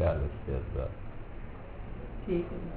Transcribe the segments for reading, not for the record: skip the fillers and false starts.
خیال اس کے حضرات؟ ٹھیک ہے.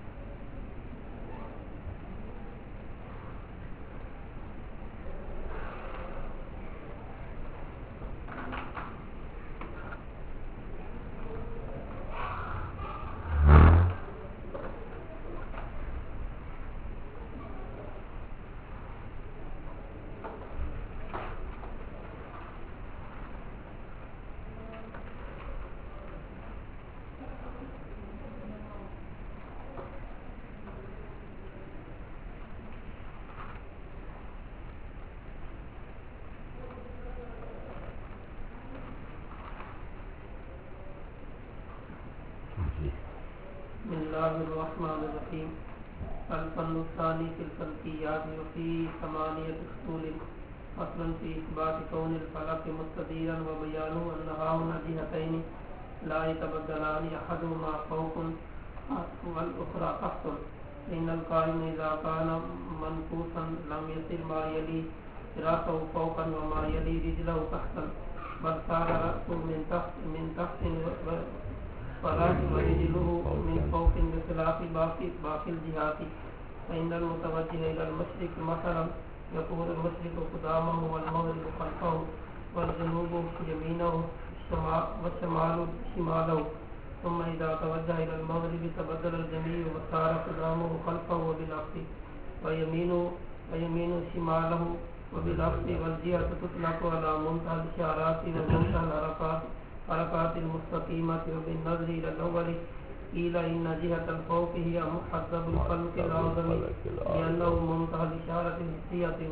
بسم اللہ الرحمن الرحیم. الفن الثانی فی الفلکیات وفی ثمانیۃ اصول. فصل فی اثبات کون الفلک مستدیرا وبیان انہا من جہتین لا يتبدلان احدهما فوق والاخرى تحت. ان القائم اذا كان منقوصا لم يصل ما يلي راسه فوقا وما يلي رجله تحتا بل صار راسه من تحت فراس ورجله من فوق بخلاف باقي الجهات. فإن المتوجه إلى المشرق مثلا يكون المشرق قدامه والمغرب خلفه والجنوب يمينه والشمال شماله. ثم إذا توجه إلى المغرب تبدل الجميع وصار قدامه خلفه وبالعكس ويمين شماله وبالعكس. والجهة تطلق على منتهى الإشارات ومنتهى حركات المستقيمة. وبالنظر إلى الأول قيل إن جهة الفوق هي محدب الفلك الأعظم لأنه منتهى الإشارة الحسية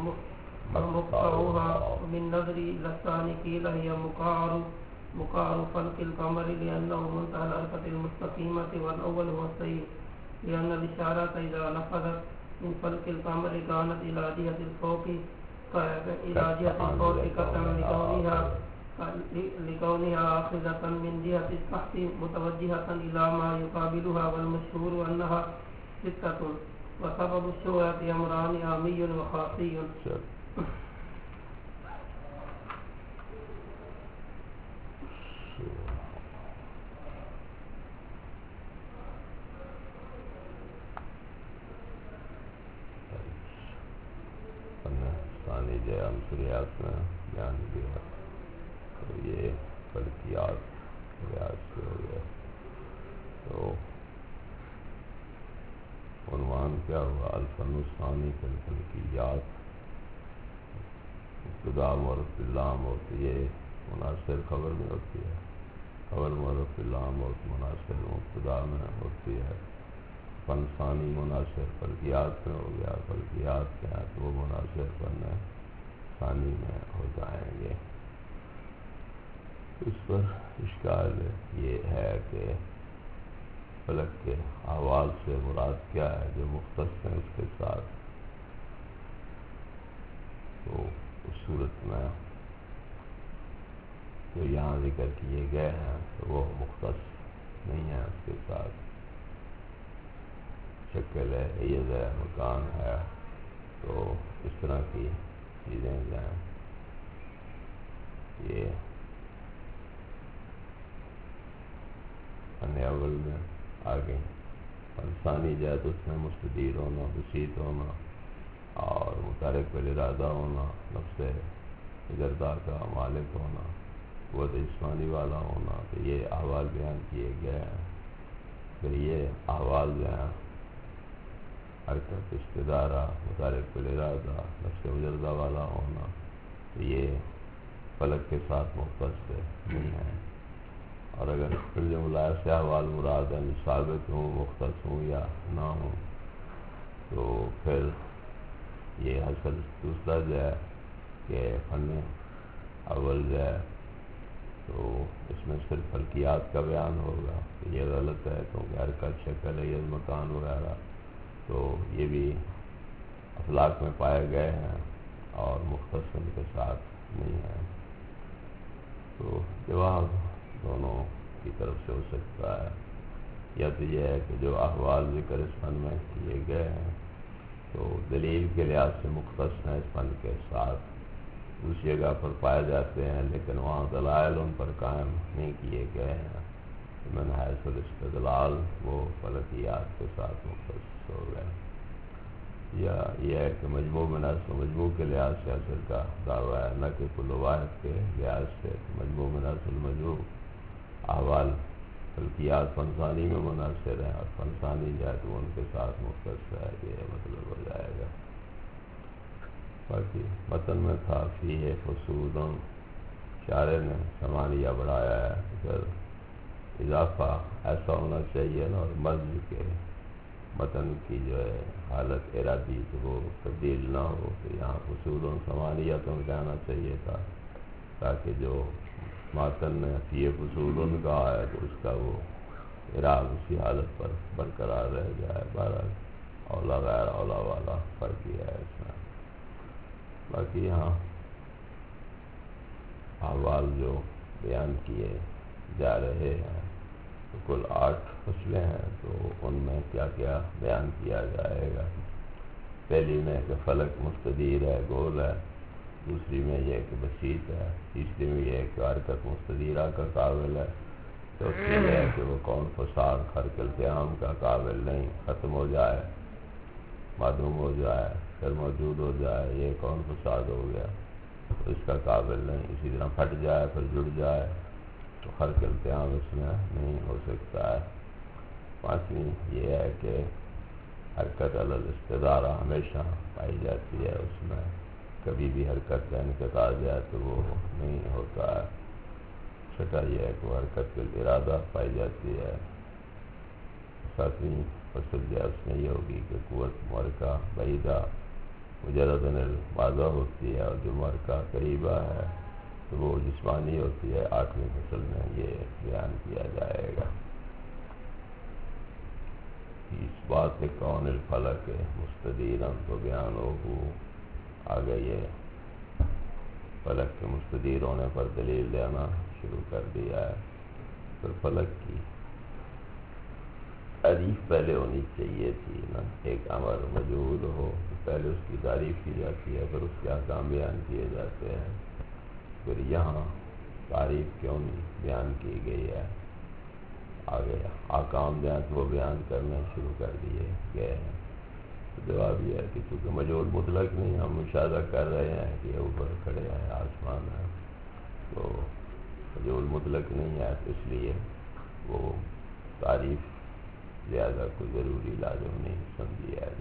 ومقطعها. وبالنظر إلى الثاني قيل هي مقعر فلك القمر لأنه منتهى الحركة المستقيمة والأول هو السير لأن الإشارة إذا نفذت من فلك القمر كانت إلى جهة الفوق كتم لكونها آخذة من جهة التحت متوجهة إلى ما يقابلها. والمشهور أنها ستة. وسبب الشهرة أمران عامي وخاصي. ثانی جو عنصریات میں بیان دیا تو یہ فلکیات ریاض سے ہو گیا. تو عنوان کیا ہوا؟ الفن الثانی فی الفلکیات. ابتدا معرف باللام ہو تو یہ مناصر خبر میں ہوتی ہے. خبر معرف باللام ہو تو مناصر مبتدا میں ہوتی ہے. فن ثانی مناصر فلکیات میں ہو گیا. فلکیات کے ہیں تو وہ مناصر فن ثانی میں ہو جائیں گے. اس پر اشکال یہ ہے کہ فلک کے احوال سے مراد کیا ہے جو مختص ہیں اس کے ساتھ. تو اس صورت میں جو یہاں ذکر کیے گئے ہیں تو وہ مختص نہیں ہیں اس کے ساتھ. شکل ہے، عید ہے، مکان ہے، تو اس طرح کی چیزیں جو ہیں یہ فن اول میں آ گئی. ثانی جو ہے تو اس میں مستدیر ہونا، بسیط ہونا اور متحرک بالارادہ ہونا، نفس اجردا کا مالک ہونا، قوت جسمانی والا ہونا. تو یہ احوال بیان کیے گئے ہیں. پھر یہ احوال جو ہیں حرکت استدارہ، متحرک بالارادہ، نفس مجردہ والا ہونا، تو یہ فلک کے ساتھ مختص نہیں ہے. اور اگر پھر جملہ سے احوال مراد ہیں ثابت ہوں، مختص ہوں یا نہ ہوں، تو پھر یہ حاصل دوسرا جو ہے کہ فن اول جو ہے تو اس میں صرف فلکیات کا بیان ہوگا. یہ غلط ہے کیونکہ حرکت، شکل، عید، مکان وغیرہ تو یہ بھی افلاک میں پائے گئے ہیں اور مختص ان کے ساتھ نہیں ہیں. تو جواب دونوں کی طرف سے ہو سکتا ہے. یا تو یہ ہے کہ جو احوال ذکر اس فن میں کیے گئے ہیں تو دلیل کے لحاظ سے مختص ہیں اس فن کے ساتھ، دوسری جگہ پر پائے جاتے ہیں لیکن وہاں دلائل ان پر قائم نہیں کیے گئے ہیں. من حیث الاستدلال وہ فلکیات کے ساتھ مختص ہو گئے. یا یہ ہے کہ مجموع من اصل مجموع کے لحاظ سے اصل کا دعویٰ ہے، نہ کہ کل واحد کے لحاظ سے. مجموع من اصل مجموع احوال فلکیات فنثانی میں منحصر ہیں، اور فنثانی جو ہے تو ان کے ساتھ مختص ہے، یہ مطلب ہو جائے گا. باقی متن میں تھا فیہ فصول، شارح نے ثمانیہ بڑھایا ہے. اگر اضافہ ایسا ہونا چاہیے نا، اور مزج کے متن کی جو ہے حالت ارادی تو وہ تبدیل نہ ہو، کہ یہاں فصول ثمانیہ تو کہنا چاہیے تھا، تاکہ جو متن نے فیہ فصول کہا ہے تو اس کا وہ اعراب اسی حالت پر برقرار رہ جائے. بہرحال اولا غیر اولا والا فرق ہی ہے اس میں. باقی یہاں احوال جو بیان کیے جا رہے ہیں تو کل 8 فصلیں ہیں، تو ان میں کیا کیا بیان کیا جائے گا. پہلی میں کہ فلک مستدیر ہے، گول ہے. دوسری میں یہ کہ بسیط ہے. تیسری میں یہ کہ حرکت مستدیرہ کا قابل ہے. چوتھی یہ ہے کہ وہ کون فساد خرق التیام کا قابل نہیں، ختم ہو جائے، معدوم ہو جائے، پھر موجود ہو جائے، یہ کون فساد ہو گیا تو اس کا قابل نہیں. اسی طرح پھٹ جائے پھر جڑ جائے تو خرق التیام اس میں نہیں ہو سکتا ہے. پانچویں یہ ہے کہ حرکت علی الاستدارہ ہمیشہ پائی جاتی ہے، اس میں کبھی بھی حرکت کا انقطاع جائے تو وہ نہیں ہوتا ہے. چھٹا یہ ہے کہ وہ حرکت کا ارادہ پائی جاتی ہے. ساتویں فصل جو ہے اس میں یہ ہوگی کہ قوت محرکہ بعیدہ مجرد البعضہ ہوتی ہے، اور جو محرکہ قریبہ ہے تو وہ جسمانی ہوتی ہے. 8ویں فصل میں یہ بیان کیا جائے گا. اس بات کے کون الفلک مستدیرن تو بیان ہو آگے یہ فلک کے مستدیر ہونے پر دلیل دینا شروع کر دیا ہے. پھر فلک کی تعریف پہلے ہونی چاہیے تھی نا. ایک امر مجہول ہو تو پہلے اس کی تعریف کی جاتی ہے، پھر اس کے احکام بیان کیے جاتے ہیں. پھر یہاں تعریف کیوں نہیں بیان کی گئی ہے، آگے احکام جو ہیں وہ بیان کرنے شروع کر دیے گئے ہیں. جواب یہ ہے کہ چونکہ مجہول مطلق نہیں، ہم مشاہدہ کر رہے ہیں کہ یہ اوپر کھڑے ہیں، آسمان ہے، تو مجہول مطلق نہیں ہے، اس لیے وہ تعریف زیادہ کوئی ضروری لازم نہیں سمجھی ہے.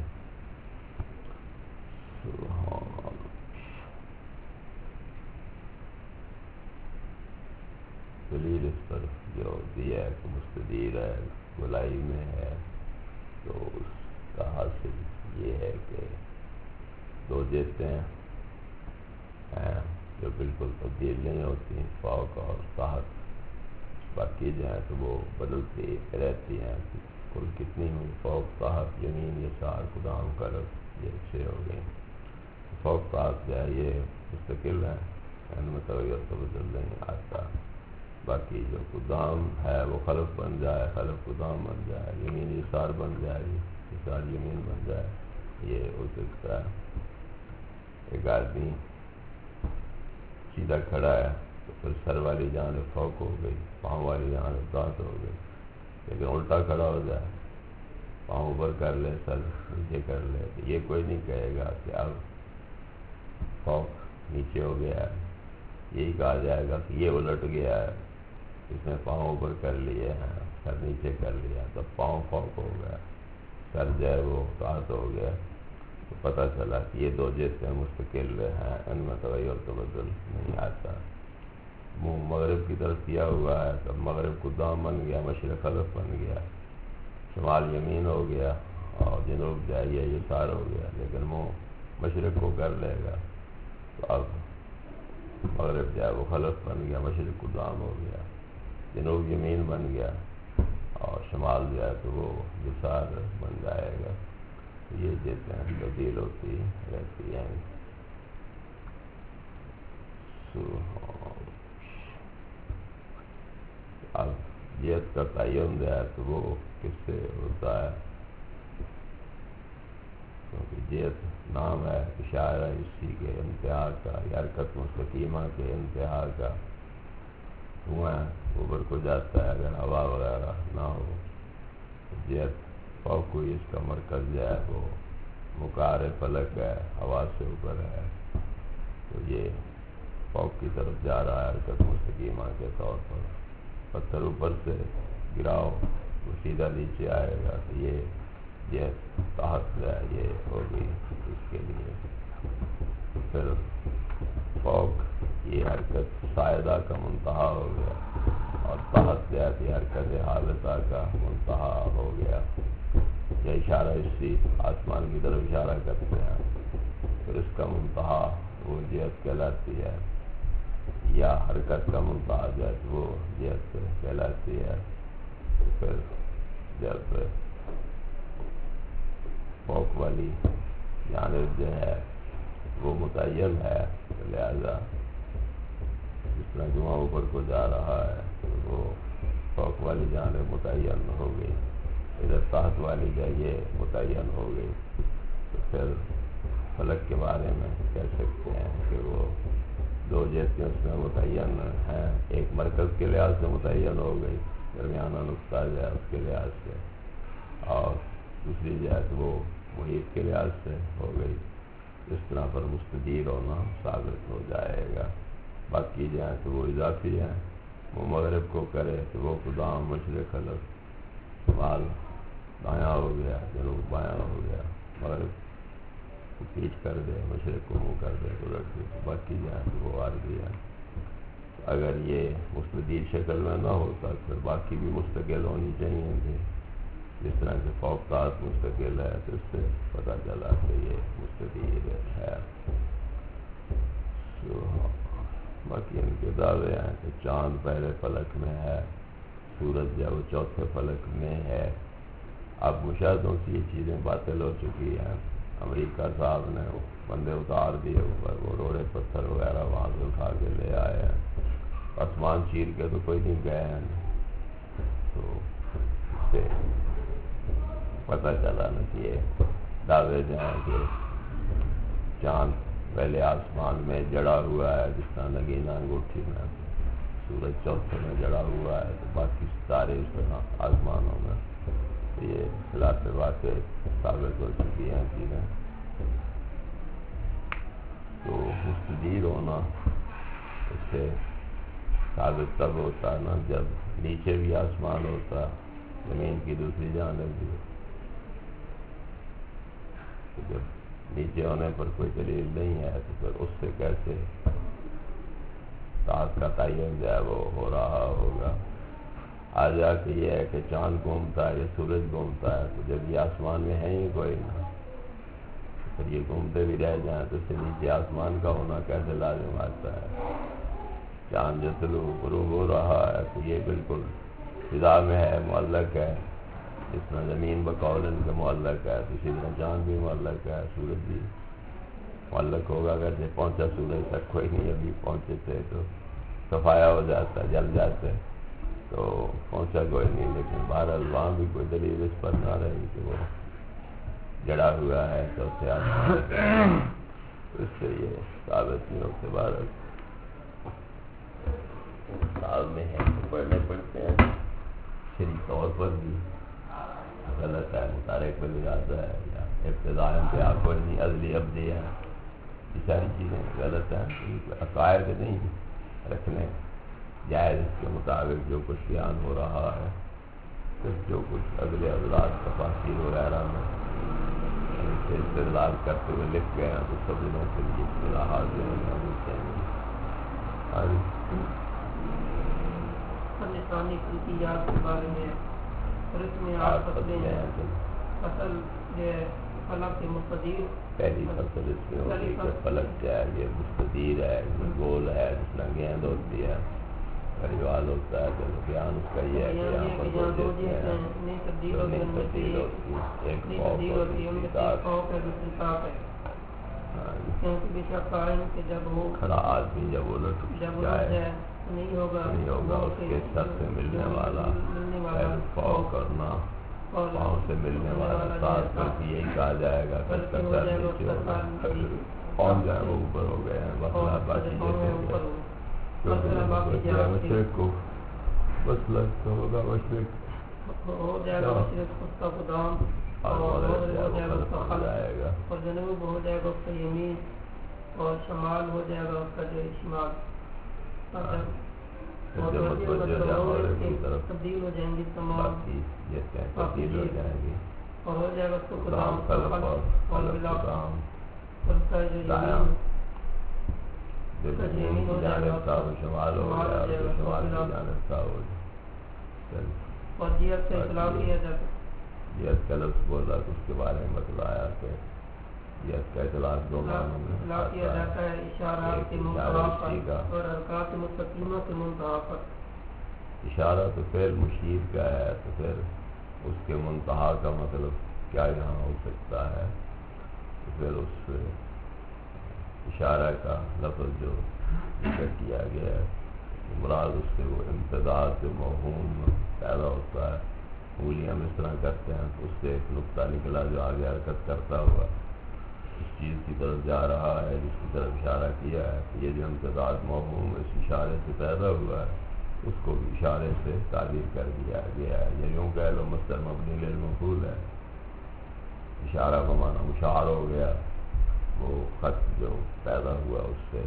دلیل اس پر جو دیا ہے کہ مستدیر ہے، گولائی میں ہے، تو اس کا حاصل یہ ہے کہ 2 جہتیں ہیں جو بالکل تبدیل نہیں ہوتی، فوق اور تحت. باقی جو ہیں تو وہ بدلتی رہتی ہیں. کل کتنی ہوئی؟ فوق تحت یمین یسار قدام قلب، یہ 6 ہو گئی. فوق تحت جو ہے یہ مستقل ہیں، ان میں تغیر تبدل نہیں آتا. باقی جو قدام ہے وہ خلف بن جائے، خلف قدام بن جائے، یمین یسار بن جائے، یسار یمین بن جائے، یہ ہو سکتا ہے. ایک آدمی سیدھا کھڑا ہے تو پھر سر والی جانب فوق ہو گئی، پاؤں والی جانب تحت ہو گئی. لیکن الٹا کھڑا ہو جائے، پاؤں اوپر کر لے، سر نیچے کر لے، تو یہ کوئی نہیں کہے گا کہ اب فوق نیچے ہو گیا ہے. یہی کہا جائے گا کہ یہ الٹ گیا ہے، اس نے پاؤں اوپر کر لیے ہیں، سر نیچے کر لیا، تو پاؤں فوق ہو گیا، سر جو ہے وہ تحت ہو گیا. تو پتہ چلا کہ یہ 2 جہتیں مستقل ہیں، ان میں تغیر تبدل نہیں آتا. منہ مغرب کی طرف کیا ہوا ہے تو مغرب قدام بن گیا، مشرق خلف بن گیا، شمال یمین ہو گیا، اور جنوب جو ہے یہ یسار ہو گیا. لیکن منہ مشرق کو کر لے گا تو اب مغرب جو ہے وہ خلف بن گیا، مشرق قدام ہو گیا، جنوب یمین بن گیا، اور شمال جو ہے تو وہ یسار بن جائے گا. یہ جتنے تبدیل ہوتی رہتی ہیں. اب جہت کا تعین جو ہے تو وہ کس سے ہوتا ہے؟ کیونکہ جہت نام ہے، اشارہ اسی کے انتہا کا، یا حرکت مستقیمہ کے انتہا کا. دھواں اوپر کو جاتا ہے، اگر ہوا وغیرہ نہ ہو، جہت فوق ہوئی اس کا مرکز جو ہے وہ مقعر فلک ہے، ہوا سے اوپر ہے، تو یہ فوق کی طرف جا رہا ہے حرکت مستقیمہ کے طور پر. پتھر اوپر سے گراؤ وہ سیدھا نیچے آئے گا، تو یہ تحت جو ہے یہ ہو گئی اس کے لیے. پھر فوق یہ حرکت سائدہ کا منتہا ہو گیا، اور تحت جو ہے یہ حرکت حالتہ کا منتہا ہو گیا. یہ اشارہ اسی آسمان کی طرف اشارہ کرتے ہیں. پھر اس کا منتہا وہ جہت کہلاتی ہے، یا حرکت کا منتہا جو ہے وہ جہت کہلاتی ہے. پھر جب فوق والی جانب جو ہے وہ متعین ہے، لہذا جس طرح جمعہ اوپر کو جا رہا ہے تو وہ فوق والی جانب متعین ہو گئی، ادھر تحت والی جو یہ متعین ہو گئی. تو پھر فلک کے بارے میں کہہ سکتے ہیں کہ وہ دو جہتیں اس میں متعین ہیں. ایک مرکز کے لحاظ سے متعین ہو گئی، درمیانہ نقطہ جو ہے اس کے لحاظ سے، اور دوسری جہت وہ محیط کے لحاظ سے ہو گئی. اس طرح پر مستدیر ہونا ثابت ہو جائے گا. باقی جو ہیں تو وہ اضافی ہیں. وہ مغرب کو کرے تو وہ قدام مشرق خلف، شمال دایاں ہو گیا، جنوب بایاں ہو گیا، مغرب کو پیچھ کر دے، مشرق کو منہ کر دے تو رکھ دے. باقی جو ہیں تو وہ عارضی ہیں. اگر یہ مستدیر شکل میں نہ ہوتا پھر باقی بھی مستقل ہونی چاہیے تھی. جس طرح کہ فوق تحت مستقل ہے تو اس سے پتہ چلا کہ یہ مستدیر ہے. باقی ان کے دعوے ہیں کہ چاند پہلے فلک میں ہے، سورج جو وہ چوتھے فلک میں ہے. اب مشاہدوں سے یہ چیزیں باطل ہو چکی ہیں. امریکہ صاحب نے بندے اتار دیے اوپر، وہ روڑے پتھر وغیرہ وہاں سے اٹھا کے لے آئے ہیں. آسمان چیر کے تو کوئی نہیں گئے ہیں. تو اس سے پتہ چلا نا کہ یہ دعوے جو ہیں کہ چاند پہلے آسمان میں جڑا ہوا ہے، جس طرح نگینہ انگوٹھی میں سورج چوتھے میں جڑا ہوا ہے تو باقی ستارے اس طرح آسمانوں میں. تو یہ خلاف باتیں ثابت ہو چکی ہیں چیزیں. تو مستدیر ہونا اس سے ثابت تب ہوتا نا جب نیچے بھی آسمان ہوتا، زمین کی دوسری جانب بھی. تو جب نیچے ہونے پر کوئی دلیل نہیں ہے تو پھر اس سے کیسے تحت کا تعین جو ہے وہ ہو رہا ہوگا. آ جا کے یہ ہے کہ چاند گھومتا ہے یا سورج گھومتا ہے، تو جب یہ آسمان میں ہے ہی کوئی نہ، پھر یہ گھومتے بھی رہ جائیں تو اس سے نیچے آسمان کا ہونا کیسے لازم آتا ہے. چاند جو طلوع غروب ہو رہا ہے تو یہ بالکل فضا میں ہے، معلق ہے. جس طرح زمین بقول ان کے معلق ہے تو اسی طرح چاند بھی معلق ہے، سورج بھی معلق ہوگا. اگر سے پہنچا سورج تک کوئی نہیں، ابھی پہنچے تھے تو صفایا ہو جاتا، جل جاتے تو پہنچا کوئی نہیں. لیکن بہرحال وہاں بھی کوئی دلیل اس پر نہ رہی کہ وہ جڑا ہوا ہے تو اس سے آسمان اس سے یہ ثابت نہیں ہوتے. بہرحال صاحب میں ہے تو پڑھنے پڑتے ہیں. شریع طور پر بھی غلط ہے، متارک پر ارادہ ہے یا ابتداء پہ آپ کوئی نہیں، ازلی ابدی ہے، یہ ساری چیزیں غلط ہیں. عقائد نہیں رکھنے جائز، اس کے مطابق جو کچھ بیان ہو رہا ہے، صرف جو کچھ اگلے حضرات تفاصیل وغیرہ میں ان سے استدلال کرتے ہوئے لکھ گئے ہیں تو سب دنوں کے لیے اصطلاحات جو ہیں ہونی چاہیے. ثانی فلکیات کے بارے میں اور اس میں آپ فصل جو ہے فلک کے مستدیر، پہلی فصل اس میں ہوتی ہے کہ فلک جو ہے یہ مستدیر ہے، گول ہے، جس طرح گیند ہوتی ہے، پریوال ہوتا ہے. تو بیان اس کا یہ ہے کہ یہاں پر دو جیسے ہیں جو نہیں تبدیل ہوتی، ایک فوق اور دوسری تحت. کیونکہ بے شک قائم کہ جب وہ کھڑا آدمی جب الٹ جائے نہیں ہوگا اس کے سر سے ملنے والا پیر فوق کرنا، پاؤں سے ملنے والا ساتھ کر کے یہی کہا جائے گا کہ اس کا سر نیچے ہوگا. پہنچ جائے وہ اوپر ہو گئے ہیں، مسئلہ باقی جیسے مثلا باقی جہاں مشرق کو مسلک تو ہوگا مشرق ہو جائے گا مشرق اس کا قدام اور ہو جائے گا اس کا خلف اور جنوب ہو جائے گا اس کا یمین اور شمال ہو جائے گا اس کا جو شمال تبدیل ہو جائیں گی تمام تبدیل ہو جائیں گی اور ہو جائے گا اس کو قدام اور یمین ہو جائے گا شمال ہو گیا شمال کی جانب کا ہو جائے اور جیت سے اطلاع کیا جاتا ہے جیت کا لفظ بولا تو اس کے بارے میں بتلایا کہ جیت کا اطلاع دو معنوں میں اطلاع کیا جاتا ہے اشارات کے منتہا پر اور حرکات مستقیمہ کے منتہا پر اشارہ تو پھر مشیر کا ہے تو پھر اس کے منتہا کا مطلب کیا یہاں ہو سکتا ہے تو پھر اس اشارہ کا لفظ جو ذکر کیا گیا ہے مراد اس سے وہ امتداد جو موہوم پیدا ہوتا ہے انگلی ہم اس طرح کرتے ہیں تو اس سے ایک نقطہ نکلا جو آگے حرکت کرتا ہوا اس چیز کی طرف جا رہا ہے جس کی طرف اشارہ کیا ہے یہ جو امتداد موہوم اس اشارے سے پیدا ہوا ہے اس کو بھی اشارے سے تعبیر کر دیا گیا ہے یہ یوں کہہ لو مصدر مبنی للمفعول ہے اشارہ کا معنی مشعر ہو گیا وہ خط جو پیدا ہوا اس سے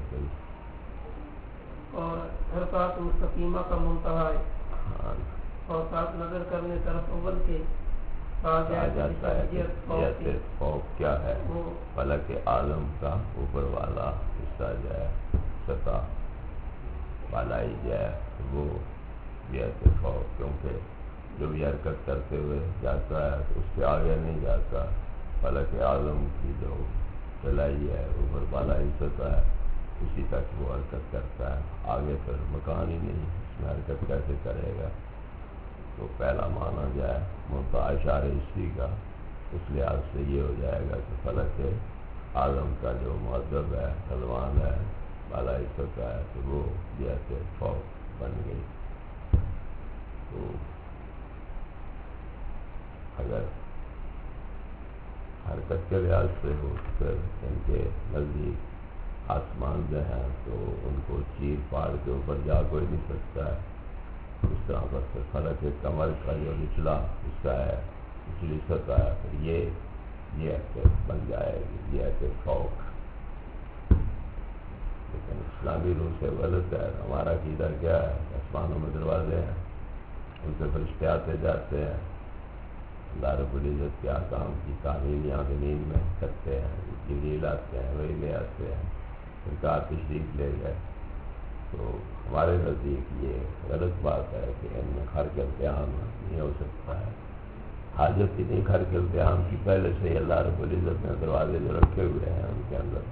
اور حرکات مستقیمہ کا منتہا ہے اور ساتھ نظر کرنے طرف اول کے کہا جاتا ہے کہ جیسے فوق کیا ہے فلک اعظم کا اوپر والا حصہ جو ہے سطح بالائی جو ہے وہ جیسے فوق کیونکہ جو بھی حرکت کرتے ہوئے جاتا ہے تو اس سے آگے نہیں جاتا فلک اعظم کی جو چلائی ہے اوپر بالائی سطح ہے اسی تک وہ حرکت کرتا ہے آگے پھر مکان ہی نہیں اس میں حرکت کیسے کرے گا تو پہلا معنی جو ہے منتہا اشارے اسی کا اس لحاظ سے یہ ہو جائے گا کہ فلک اعظم کا جو مہذب ہے سلمان ہے بالائی سطح ہے تو وہ جیسے فوق بن گئی تو اگر حرکت کے لحاظ سے ہو پھر ان کے نزدیک آسمان جو ہیں تو ان کو چیر پاڑ کے اوپر جا کوئی نہیں سکتا ہے اس طرح پر پھر فلک کمر کا جو نچلا حصہ ہے نچلی سطح ہے پھر یہ ایسے بن جائے گی یہ ایسے فوق لیکن اسلامی روح سے غلط ہے ہمارا عقیدہ کیا ہے آسمانوں میں دروازے ہیں ان سے فرشتے آتے جاتے ہیں اللہ رب العزت کے احکام کی تعمیل یہاں زمین میں کرتے ہیں جبریل آتے ہیں وہی لے آتے ہیں ان کا تشریف لے گئے تو ہمارے نزدیک یہ غلط بات ہے کہ ان میں خرق التحام نہیں ہو سکتا ہے حاجت ہی نہیں خرق التحام کی پہلے سے ہی اللہ رب العزت نے دروازے جو رکھے ہوئے ہیں ان کے اندر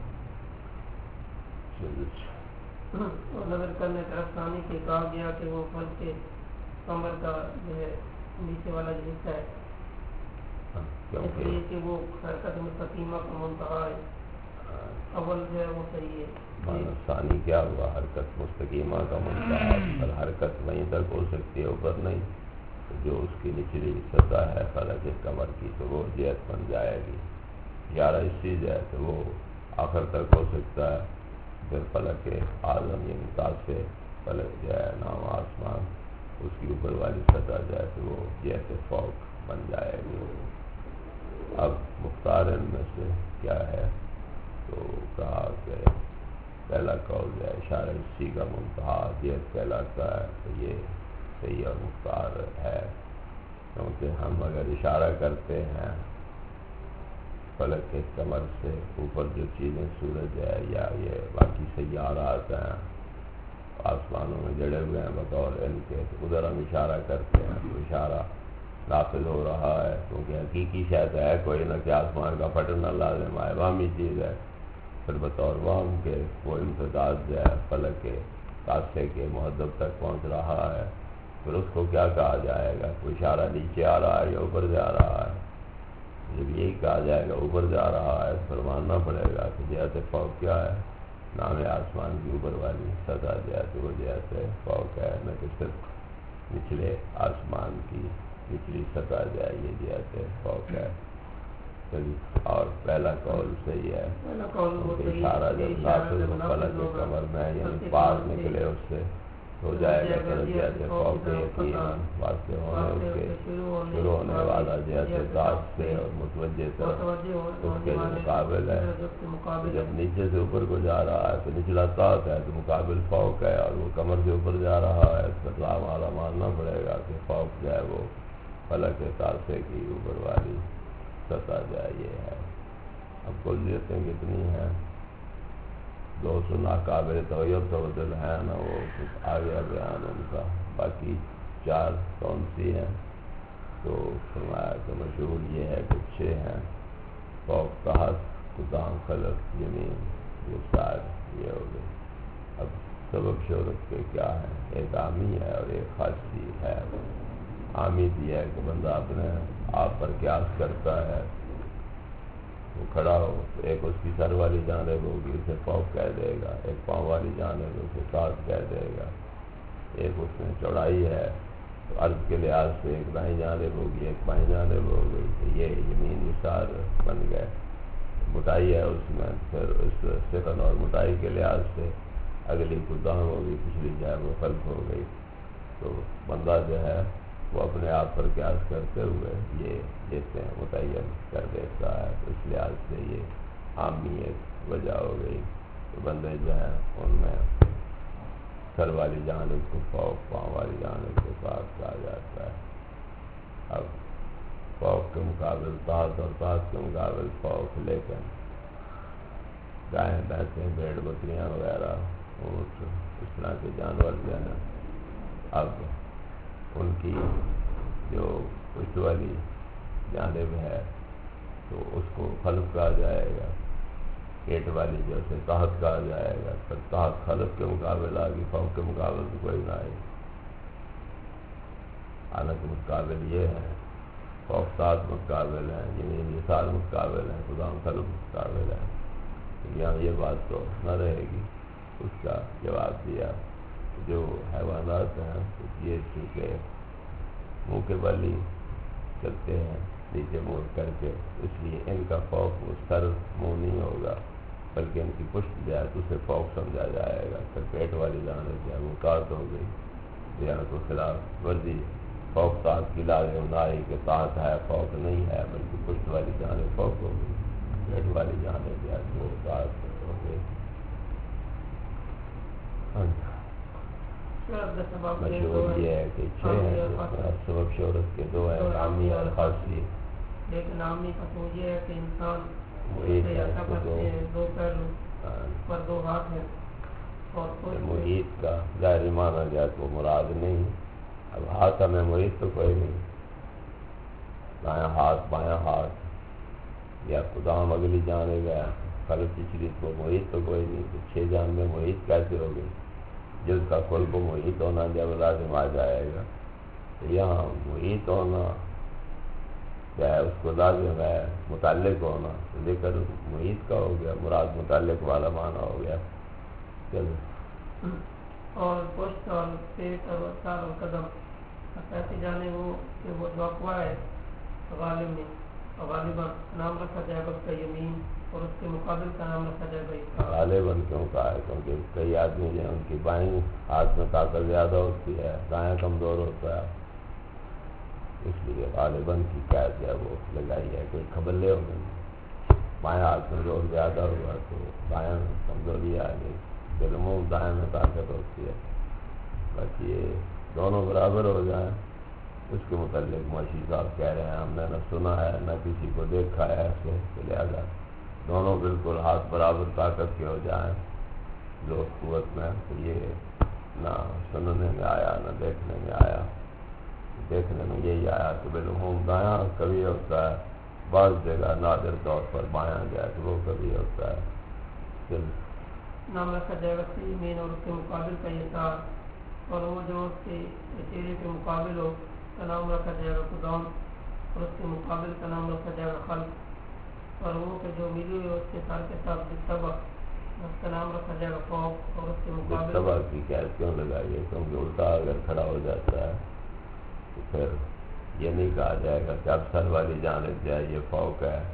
اور نظر کرنے طرف ثانی کے کہا گیا کہ وہ پھل کے کمر کا جو ہے نیچے والا جو حصہ ہے اس لیے کہ وہ حرکت مستقیمہ کا منتہا ہے اول جو ہے وہ صحیح ہے ثانی کیا ہوا حرکت مستقیمہ کا منتہا پر حرکت وہیں تک ہو سکتی ہے اوپر نہیں تو جو اس کی نچلی سطح ہے فلک کمر کی تو وہ جہت بن جائے گی 11 اس چیز ہے تو وہ آخر تک ہو سکتا ہے پھر فلک اعظم یعنی تاسے فلک جو ہے نام آسمان اس کی اوپر والی سطح جو ہے تو وہ جہت فوق بن جائے گی اب مختار ان میں سے کیا ہے تو کہا کہ پہلا قول جو ہے اشارہ اسی کا منتہا جہت کہلاتا ہے تو یہ صحیح اور مختار ہے کیونکہ ہم اگر اشارہ کرتے ہیں فلک کے کمر سے اوپر جو چیزیں سورج ہے یا یہ باقی سیارات ہیں آسمانوں میں جڑے ہوئے ہیں بطور ان کے تو ادھر ہم اشارہ کرتے ہیں تو اشارہ نافذ ہو رہا ہے کیونکہ حقیقی شاید ہے کوئی نہ کہ آسمان کا پھٹنا لازم ہے وامی چیز ہے پھر بطور وام کے وہ امتداد جو ہے فلک کے کاسے کے مہذب تک پہنچ رہا ہے پھر اس کو کیا کہا جائے گا کوئی اشارہ نیچے آ رہا ہے یا اوپر سے آ رہا ہے جب یہی کہا جائے گا اوپر جا رہا ہے پھر ماننا پڑے گا کہ جہت فوق کیا ہے نام آسمان کی اوپر والی سطح جہت وہ جہت فوق ہے نہ کہ صرف نچلے آسمان کی نچلی سطح جائے یہ جہت فوق ہے اور پہلا قول صحیح ہے، پہلا قول وہ کہ صحیح اشارہ ہے، جب اشارہ نافذ جب و نافذ فلک کے ہوگا، کمر میں یعنی فلک کے پار کمر سے نکلے اس سے ہو جائے گا جائے گا جیسے فوق کے یقیناً واقع ہونے اس کے شروع ہونے والا جیسے ذات سے اور متوجہ طرف اس کے جو مقابل ہے، جب نیچے سے اوپر کو جا رہا ہے تو نچلا تحت ہے تو مقابل فوق ہے، اور وہ کمر سے اوپر جا رہا ہے اس کا ہمارا ماننا پڑے گا کہ فوق جو ہے وہ فلک کے کاسے کی اوپر والی سطح جائے یہ ہے۔ اب کلیتیں کتنی ہیں، 200 ناقابل تغیر تبدل ہے نا، وہ کچھ آ گیا بیان ان کا، باقی 4 کون سی ہیں تو فرمایا کہ مشہور یہ ہے کہ 6 ہیں، فوق تحت قدام خلق زمین، یہ 4 یہ ہو گئے۔ اب سبب شہرت کے کیا ہیں، ایک عامی ہے اور ایک خاصی ہے۔ عامی بھی ہے کہ بندہ اپنے آپ پر قیاس کرتا ہے، وہ کھڑا ہو تو ایک اس کی سر والی جانب ہوگی اسے فوق کہہ دے گا، ایک پاؤں والی جانب اسے ساتھ کہہ دے گا، ایک اس میں چوڑائی ہے تو عرض کے لحاظ سے ایک دائیں جانب ہوگی ایک بائیں جانب ہو گئی، تو یہ یمین یسار بن گئے۔ موٹائی ہے اس میں، پھر اس سکن اور موٹائی کے لحاظ سے اگلی قدام ہوگی پچھلی جو ہے وہ خلف ہو گئی، تو بندہ جو ہے وہ اپنے آپ پر قیاس کرتے ہوئے یہ جیسے متعین کر دیتا ہے، تو اس لحاظ سے یہ عامی ایک وجہ ہو گئی کہ بندے جو ہیں ان میں سر والی جانب کو فوق، پاؤں والی جانب کو ساتھ کہا جاتا ہے۔ اب فوق کے مقابل تحت اور تحت کے مقابل فوق، لیکن گائیں بھینسیں بھیڑ بکریاں وغیرہ اونٹ اس طرح کے جانور جو ہیں، اب ان کی جو پشت والی جانب ہے تو اس کو خلف کہا جائے گا، پیٹ والی جو اسے تحت کہا جائے گا، پھر تحت خلف کے مقابل آگی، فوق کے مقابل تو کوئی نہ آئے، حالانکہ متقابل یہ ہے، فوق تحت متقابل ہیں، یمین یسار متقابل ہیں، قدام خلف متقابل ہیں، یہاں یہ بات تو نہ رہے گی۔ اس کا جواب دیا جو حیوانات ہیں یہ چونکہ منہ کے بل ہی چلتے ہیں نیچے موڑ کر کے، اس لیے ان کا فوق مستر منہ نہیں ہوگا بلکہ ان کی پشت جو ہے تو اسے فوق سمجھا جائے گا، پھر پیٹ والی جانب جو ہے وہ کاٹ ہو گئی، یہاں کو خلاف ورزی فوق تحت کی لازم نہ آئی کہ تحت ہے فوق نہیں ہے، بلکہ پشت والی جانب فوق ہو گئی، پیٹ والی جانب جو ہے وہ تحت ہو گئی۔ مشہور یہ ہے کہ 6 ہیں، سبب شہرت کے 2 ہیں، عامی اور خاصی۔ لیکن عامی کا تو یہ ہے کہ انسان محیط ہے، اس کو 2 پہلو پر 2 ہاتھ ہیں، اور محیط کا ظاہری مانا جائے تو مراد نہیں، اب ہاتھ ہمیں محیط تو کوئی نہیں، دایاں ہاتھ بایاں ہاتھ یا قدام اگلی جانب ہے خلف پچھلی کو محیط تو کوئی نہیں، تو 6 جان میں محیط کیسے ہو گئی، جس کا کل کو محیط ہونا جب لازم آ جائے گا، تو یہاں محیط ہونا کیا ہے، اس کو لازم ہے متعلق ہونا، تو ذکر محیط کا ہو گیا، مراد متعلق والا معنی ہو گیا۔ چلو، اور پشت اور پیٹ اور سر اور قدم ایسی جانے وہ کہ وہ جو اقوا ہے غالب میں غالباً نام رکھا جائے گا اس کا یمین، اور اس کے مقابل کا نام رکھا جائے گا اس کا غالباً کیوں کہا ہے، کیونکہ کئی آدمی جو ہیں ان کی بائیں ہاتھ میں طاقت زیادہ ہوتی ہے، دایاں کمزور ہوتا ہے، اس لیے غالباً کی قید جو ہے وہ لگائی ہے، کوئی کھبلے ہو گئے، بائیں ہاتھ میں زور زیادہ ہوا تو دایاں کمزوری آ گئی، دلموں دایاں میں طاقت ہوتی ہے، باقی یہ دونوں برابر ہو جائیں اس کے متعلق معاشی صاحب کہہ رہے ہیں، ہم نے نہ سنا ہے نہ کسی کو دیکھا ہے ایسے، لہٰذا دونوں بالکل ہاتھ برابر طاقت کے ہو جائیں جو قوت میں، تو یہ نہ سننے میں آیا نہ دیکھنے میں آیا، دیکھنے میں یہی آیا کہ بالعموم دایاں کبھی ہوتا ہے، بعض جگہ نادر طور پر بایاں جائے تو وہ کبھی ہوتا ہے۔ چل نام رکھا جائے گا یمین، اور اس کے مقابل کا یسار، اور وہ جو اس کے چہرے کے مقابل ہو کا نام رکھا جائے گا قدام، اور اس کے مقابل کا نام رکھا جائے گا خلف، اور وہ کہ جو ملی ہوئی اس کے سر کے ساتھ بالطبع اس کا نام رکھا جائے گا فوق، اور اس کے مقابل بالطبع کی قید کیوں لگائیے، کیونکہ الٹا اگر کھڑا ہو جاتا ہے تو پھر یہ نہیں کہا جائے گا کہ اب سر والی جانب جو ہے یہ فوق ہے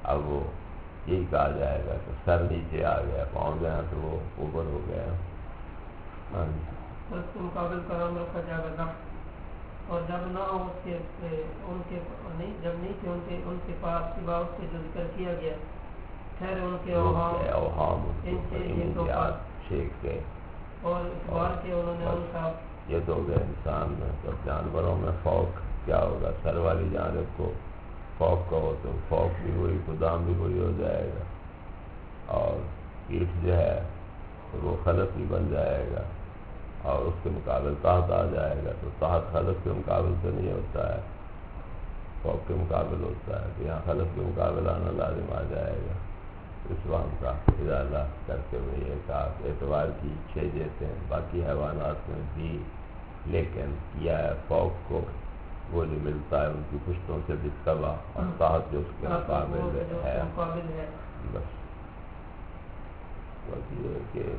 اب وہ یہی کہا جائے گا کہ سر نیچے آ گیا، پاؤں جو ہیں تو وہ اوپر ہو گیا. ہاں جی. اس کے مقابل کا نام رکھا جائے گا نفس، اور جب نہ ہو اس کے ان کے نہیں، جب نہیں تھے ان کے پاس سوا اس سے جو ذکر کیا گیا خیر ان کے اوہام ان سے شیخ کے اور اعتبار کے انہوں نے ان کا یہ تو ہو گیا انسان میں. جب جانوروں میں فوق کیا ہوگا، سر والی جانب کو فوق کہو تو فوق بھی وہی، قدام بھی وہی ہو جائے گا، اور پیٹھ جو ہے تو وہ خلف بھی بن جائے گا، اور اس کے مقابل تحت آ جائے گا تو تحت خلف کے مقابل سے نہیں ہوتا ہے، فوق کے مقابل ہوتا ہے. تو یہاں خلف کے مقابل آنا لازم آ جائے گا. اس وام کا ازالہ کرتے ہوئے یہ کہا کہ اعتبار کی 6 جیتے ہیں باقی حیوانات میں بھی، لیکن کیا ہے فوق کو وہ جو ملتا ہے ان کی پشتوں سے بھی تباہ، اور تحت جو اس کے مقابل ہے. بس یہ ہے کہ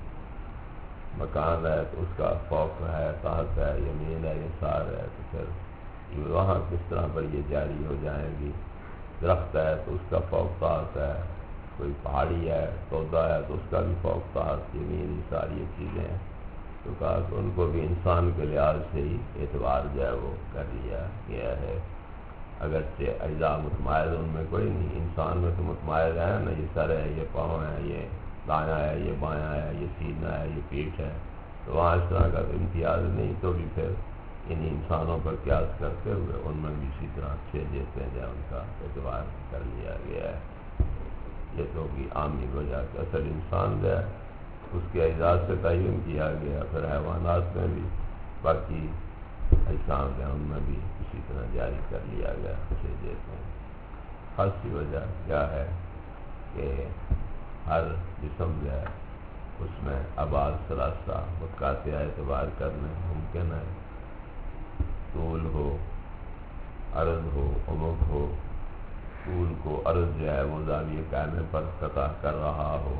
مکان ہے تو اس کا فوق ہے، تحت ہے، یمین ہے، یسار ہے، تو پھر وہاں کس طرح پر یہ جاری ہو جائیں گی. درخت ہے تو اس کا فوق تحت ہے، کوئی پہاڑی ہے، پودا ہے تو اس کا بھی فوق تحت، یمین، یسار یہ چیزیں ہیں. تو کہا کہ ان کو بھی انسان کے لحاظ سے ہی اعتبار جو ہے وہ کر لیا گیا ہے. اگرچہ اجزاء متمائز ان میں کوئی نہیں، انسان میں تو متمائز ہے نا، یہ سر ہے، یہ پاؤں ہے، یہ دایاں ہے، یہ بایاں ہے، یہ سینہ ہے، یہ پیٹھ ہے. تو وہاں اس طرح کا امتیاز نہیں، تو بھی پھر ان انسانوں پر قیاس کرتے ہوئے ان میں بھی اسی طرح 6 جیتے ہیں ان کا اعتبار کر لیا گیا ہے. یہ تو ہوگی عامی وجہ کہ اصل انسان جو ہے اس کے اعزاز سے تعین کیا گیا. پھر حیوانات میں بھی باقی اجسام ہیں ان میں بھی اسی طرح جاری کر لیا گیا 6 جیتے ہیں. خاصی وجہ کیا ہے کہ ہر جسم جو ہے اس میں ابعاد ثلاثہ متقاطع اعتبار کرنے ممکن ہے. طول ہو، عرض ہو، عمق ہو. طول کو عرض جو ہے وہ زاویہ قائمے پر قطع کر رہا ہو،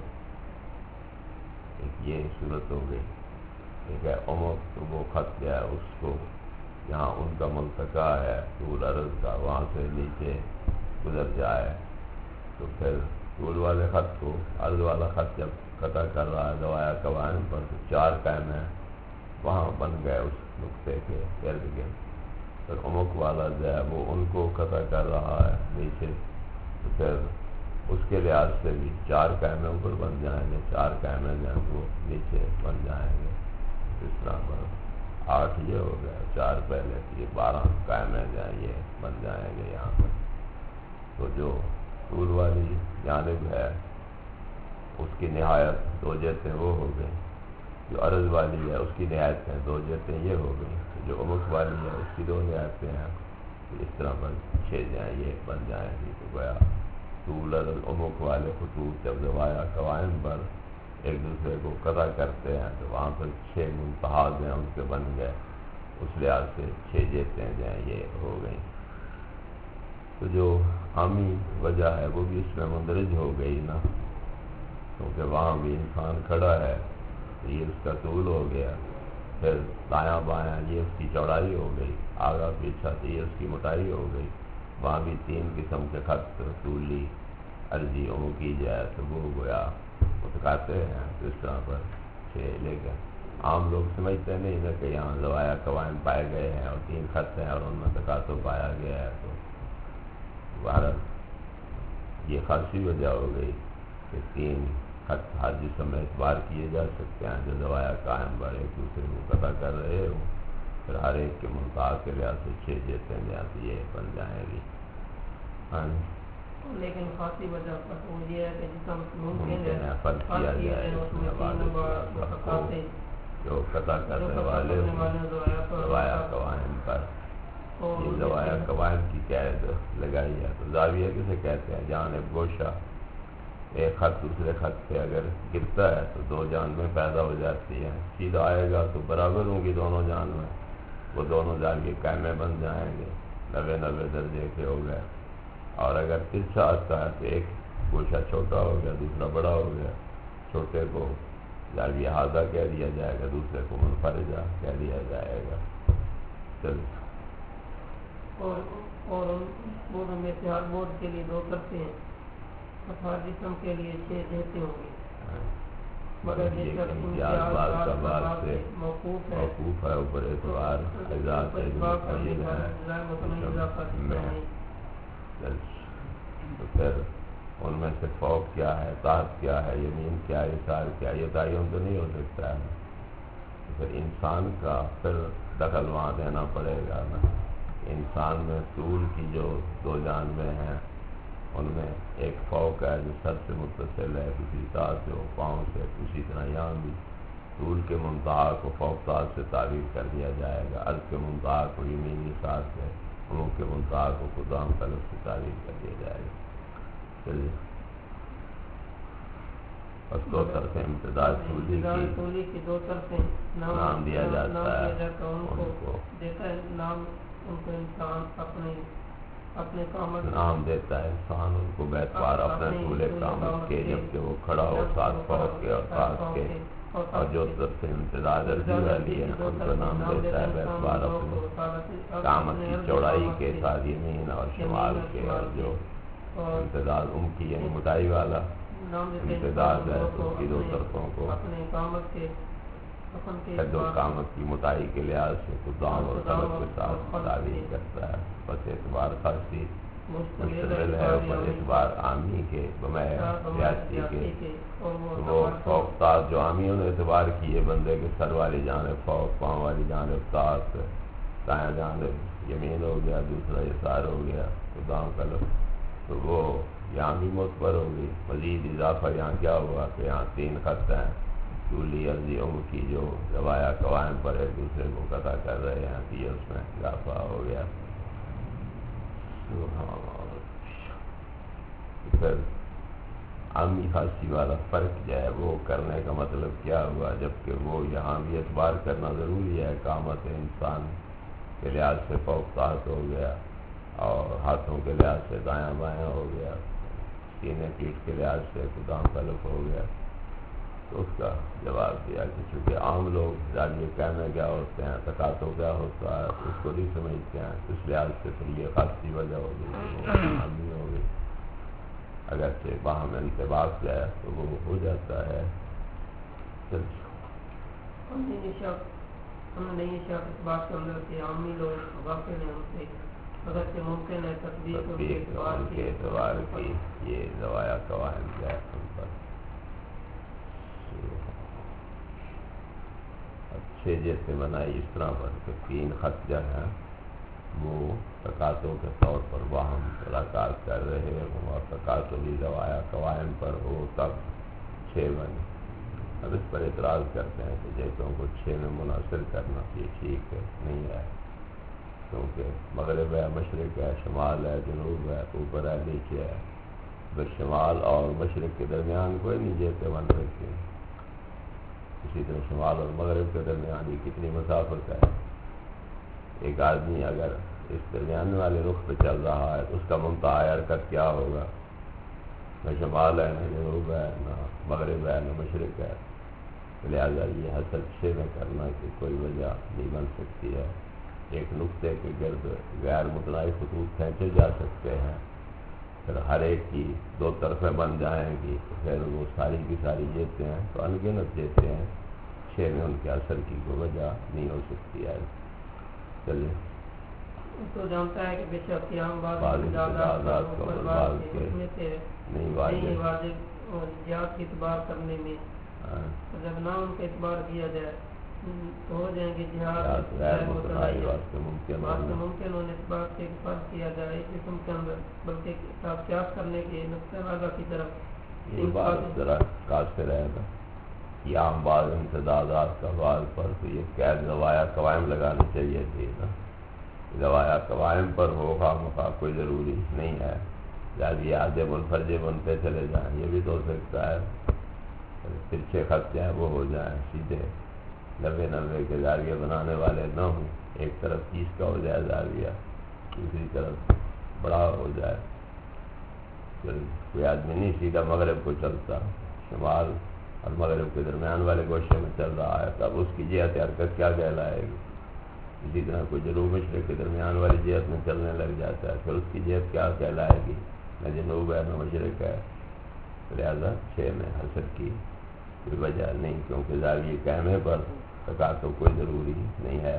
ایک یہ صورت ہو گئی. ایک ہے عمق، تو وہ خط جو ہے اس کو جہاں ان کا ملتقا ہے طول عرض کا وہاں سے نیچے گزر جائے، تو پھر طول والے خط کو عرض والا خط جب قطع کر رہا ہے زوایا قوائم پر تو 4 قائمے وہاں بن گئے اس نقطے کے ارد گرد. پھر عمق والا جو ہے وہ ان کو قطع کر رہا ہے نیچے، تو پھر اس کے لحاظ سے بھی 4 قائمے اوپر بن جائیں گے، 4 قائمے جو ہیں وہ نیچے بن جائیں گے. اس طرح پر 8 یہ ہو گیا، 4 پہلے یہ 12 قائمے جو ہیں یہ بن جائیں گے یہاں پر. تو جو طول والی جانب ہے اس کی نہایت 2 جیتیں وہ ہو گئی، جو عرض والی ہے اس کی نہایتیں 2 جیتیں یہ ہو گئی، جو عمق والی ہے اس کی 2 نہایتیں ہیں. اس طرح پر 6 جائیں یہ بن جائیں گی. تو گویا طول عرض عمق والے خطوط جب زوایا قوائم پر ایک دوسرے کو قطع کرتے ہیں تو وہاں پر 6 منتہاز ہیں ان کے بن گئے. اس لحاظ سے 6 جیتیں جو ہیں یہ ہو گئیں. تو جو عامی وجہ ہے وہ بھی اس میں مندرج ہو گئی نا، کیونکہ وہاں بھی انسان کھڑا ہے تو یہ اس کا طول ہو گیا. پھر دایاں بایاں یہ اس کی چوڑائی ہو گئی، آگا پیچھا تو یہ اس کی موٹائی ہو گئی. وہاں بھی 3 قسم کے خط طولی، عرضی، عمقی جو ہے تو وہ گویا متقاطع ہیں. تو اس طرح پر 6. لیکن عام لوگ سمجھتے نہیں نا کہ یہاں زوایا قوائم پائے گئے ہیں اور 3 خط ہیں اور ان میں تقاطع پایا گیا ہے. تو بھارت یہ خاصی وجہ ہو گئی کہ 3 خط ہر جسم میں اعتبار کیے جا سکتے ہیں جو زوایا قائم پر ایک دوسرے کو قطع کر رہے ہوں. پھر ہر ایک کے منتہا کے لحاظ سے 6 جیتے ہیں جہاں سے یہ بن جائیں گی. ہاں لیکن خاصی وجہ پر وہ یہ ہے کہ جسم ممکن ہے فرض کیا جائے اس میں حوالے جو قطع کرنے والے زوایا قوائم پر یہ زوایا قوائم کی قید لگائی ہے. تو زاویہ کسے کہتے ہیں؟ جانب گوشہ. ایک خط دوسرے خط پہ اگر گرتا ہے تو 2 جانبیں پیدا ہو جاتی ہیں. سیدھا آئے گا تو برابر ہوں گی دونوں جانبیں، وہ دونوں زاویے قائمے بن جائیں گے، 90 درجے کے ہو گئے. اور اگر ترچھا آتا ہے تو ایک گوشہ چھوٹا ہو گیا دوسرا بڑا ہو گیا. چھوٹے کو زاویہ ہادہ کہہ دیا جائے گا، دوسرے کو منفرجہ کہہ دیا جائے گا. اور میں سے ہر بورڈ کے لیے 2 کرتے ہیں. ہر جسم کے لیے 6 جہتیں ہوں گی مگر یہ امتیاز بعض کا بعض سے موقوف ہے اوپر اعتبار اجزاء ہے تو پھر ان میں سے فوق کیا ہے، تحت کیا ہے، یمین کیا ہے، یسار کیا ہے، یہ تعین تو نہیں ہو سکتا ہے. پھر انسان کا پھر دخل وہاں دینا پڑے گا نا. انسان میں طول کی جو 2 جانبیں ہیں ان میں ایک فوق ہے جو سر سے متصل ہے کسی تار سے، وہ پاؤں سے. اسی طرح یہاں بھی طول کے منتہا کو فوق تار سے تعبیر کر دیا جائے گا، عرض کے منتہا کو یمین یسار سے، عمق کے منتہا کو قدام طرف سے تعبیر کر دیا جائے گا. چلیے بس 2 طرفیں امتداد طولی کی 2 طرفیں نام دیا جاتا ہے ان کو دیتا ہے نام. ان کو انسان اپنے قامت نام دیتا ہے انسان ان کو بیتوار اپنے طول قامت کے، جبکہ وہ کھڑا ہو 7 فوق کے اور 7 کے، اور جو طرف امتداد عرضی والی ہے ان کو نام دیتا ہے بیتوار اپنے قامت کی چوڑائی کے ساتھ یمین اور شمال کے، اور جو امتداد کی یعنی موٹائی والا امتداد ہے اس کی 2 طرفوں کو قد القامت کی موٹائی کے لحاظ سے قدام اور طلب کے ساتھ تعبیر کرتا ہے. بس اعتبار خاصی مشتمل ہے اوپر اعتبار عامی کے بمۂ ریاستی کے. وہ فوق تاج جو عامیوں نے اعتبار کیے بندے کے سر والی جانب فوق، پاؤں والی جانب تاج، دائیں جانب یمین ہو گیا، دوسرا یسار ہو گیا، قدام طلب، تو وہ یہاں بھی معتبر ہوگی. مزید اضافہ یہاں کیا ہوا کہ یہاں 3 خط ہیں طولی عرضی کی جو زوایا قوائم پر ایک دوسرے کو قطع کر رہے ہیں، تو یہ اس میں اضافہ ہو گیا. پھر عامی خاصی والا فرق جو ہے وہ کرنے کا مطلب کیا ہوا، جبکہ وہ یہاں بھی اعتبار کرنا ضروری ہے. قامت انسان کے لحاظ سے فوق تحت ہو گیا، اور ہاتھوں کے لحاظ سے دایاں بایاں ہو گیا، سینے پیٹھ کے لحاظ سے قدام طلب ہو گیا. تو اس کا جواب دیا کہ چونکہ عام لوگ یہ کہنے کیا ہوتے ہیں، تقاطع کیا ہوتا ہے اس کو نہیں سمجھتے ہیں، اس لحاظ سے پھر یہ خاصی وجہ ہوگی عامی ہوگی. اگرچہ باہم انتباق جائے تو وہ ہو جاتا ہے. ہم نے نہیں شاک اس بات کے اندر کہ عامی لوگ واقع ہیں ان سے اگرچہ ممکن ہے تطبیق ان کے اعتبار کی یہ زوایا قوائم جائے ان پر. 6 جیسے بنائی اس طرح پر کہ 3 خط جو ہیں وہ تقاطع کے طور پر باہم ملاقات کر رہے ہوں، اور تقاطع بھی زوایا قوائم پر ہو تب 6 بنے. اب اس پر اعتراض کرتے ہیں کہ جیسوں کو 6 میں منحصر کرنا یہ ٹھیک ہے نہیں ہے، کیونکہ مغرب ہے، مشرق ہے، شمال ہے، جنوب ہے، اوپر ہے، نیچے ہے. بس شمال اور مشرق کے درمیان کوئی نہیں جیسے بن سکتے. اسی طرح شمال اور مغرب کے درمیان یہ کتنی مسافت ہے. ایک آدمی اگر اس درمیان والے رخ پہ چل رہا ہے تو اس کا منتہا حرکت کیا ہوگا؟ نہ شمال ہے، نہ جنوب ہے، نہ مغرب ہے، نہ مشرق ہے. لہٰذا یہ حاصل 6 میں کرنا کی کوئی وجہ نہیں بن سکتی ہے. ایک نقطے کے گرد غیر متناہی خطوط کھینچے جا سکتے ہیں، پھر ہر ایک کی 2 طرفیں بن جائیں گی، پھر وہ ساری کی ساری جیتے ہیں تو انگنت جیتے ہیں. 6 میں ان کے اثر کی کوئی وجہ نہیں ہو سکتی ہے. چلیے تو جانتا ہے کہ بے شک قیام بعض امتدادات کا بعض کے نہیں واجب اور جہاد کی اعتبار کرنے میں جب نہ ان کا اعتبار کیا جائے تو ہو جائیں گے جہاد غیر متناہی واسطے ممکن ہونے اس بات سے فرض کیا جائے جسم کے اندر، بلکہ قیاس کرنے کے نقطۂ نظر کی طرف یہ بات ذرا قاصر ہے نا. یا بعض امتدادات کا بعض پر تو یہ قید زوایا قوائم لگانی چاہیے تھی نا. زوایا قوائم پر ہو خواہ کوئی ضروری نہیں ہے. جب یہ آدھے منفرجے بنتے چلے جائیں یہ بھی تو ہو سکتا ہے. ترچھے خط جو ہیں وہ ہو جائیں سیدھے 90 کے زاویے بنانے والے نہ ہوں. ایک طرف 30 کا ہو جائے زاویہ، دوسری طرف بڑا ہو جائے. پھر کوئی آدمی نہیں سیدھا مغرب کو چلتا، شمال اور مغرب کے درمیان والے گوشے میں چل رہا ہے، تب اس کی جہت حرکت کیا کہلائے گی؟ اسی طرح کوئی جنوب مشرق کے درمیان والی جہت میں چلنے لگ جاتا ہے، پھر اس کی جہت کیا کہلائے گی؟ نہ جنوب ہے نہ مشرق ہے. لہذا 6 میں حسر کی کوئی وجہ نہیں، کیونکہ زاویہ قائم ہے پر تقاصر کوئی ضروری نہیں ہے.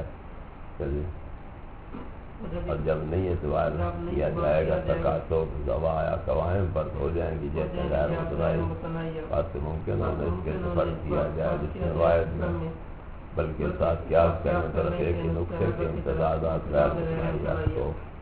اور جب نہیں اعتبار کیا جائے گا تقاصر زوایا قوائم پر ہو جائیں گی، جیسے غیر متناہی بات سے ممکن ہونا اس کے فرق کیا جائے جس میں روایت میں بلکہ ساتھ قیاس کرنے طرف ایک ہی نقطے کے امتزاجات غیر متناہیات کو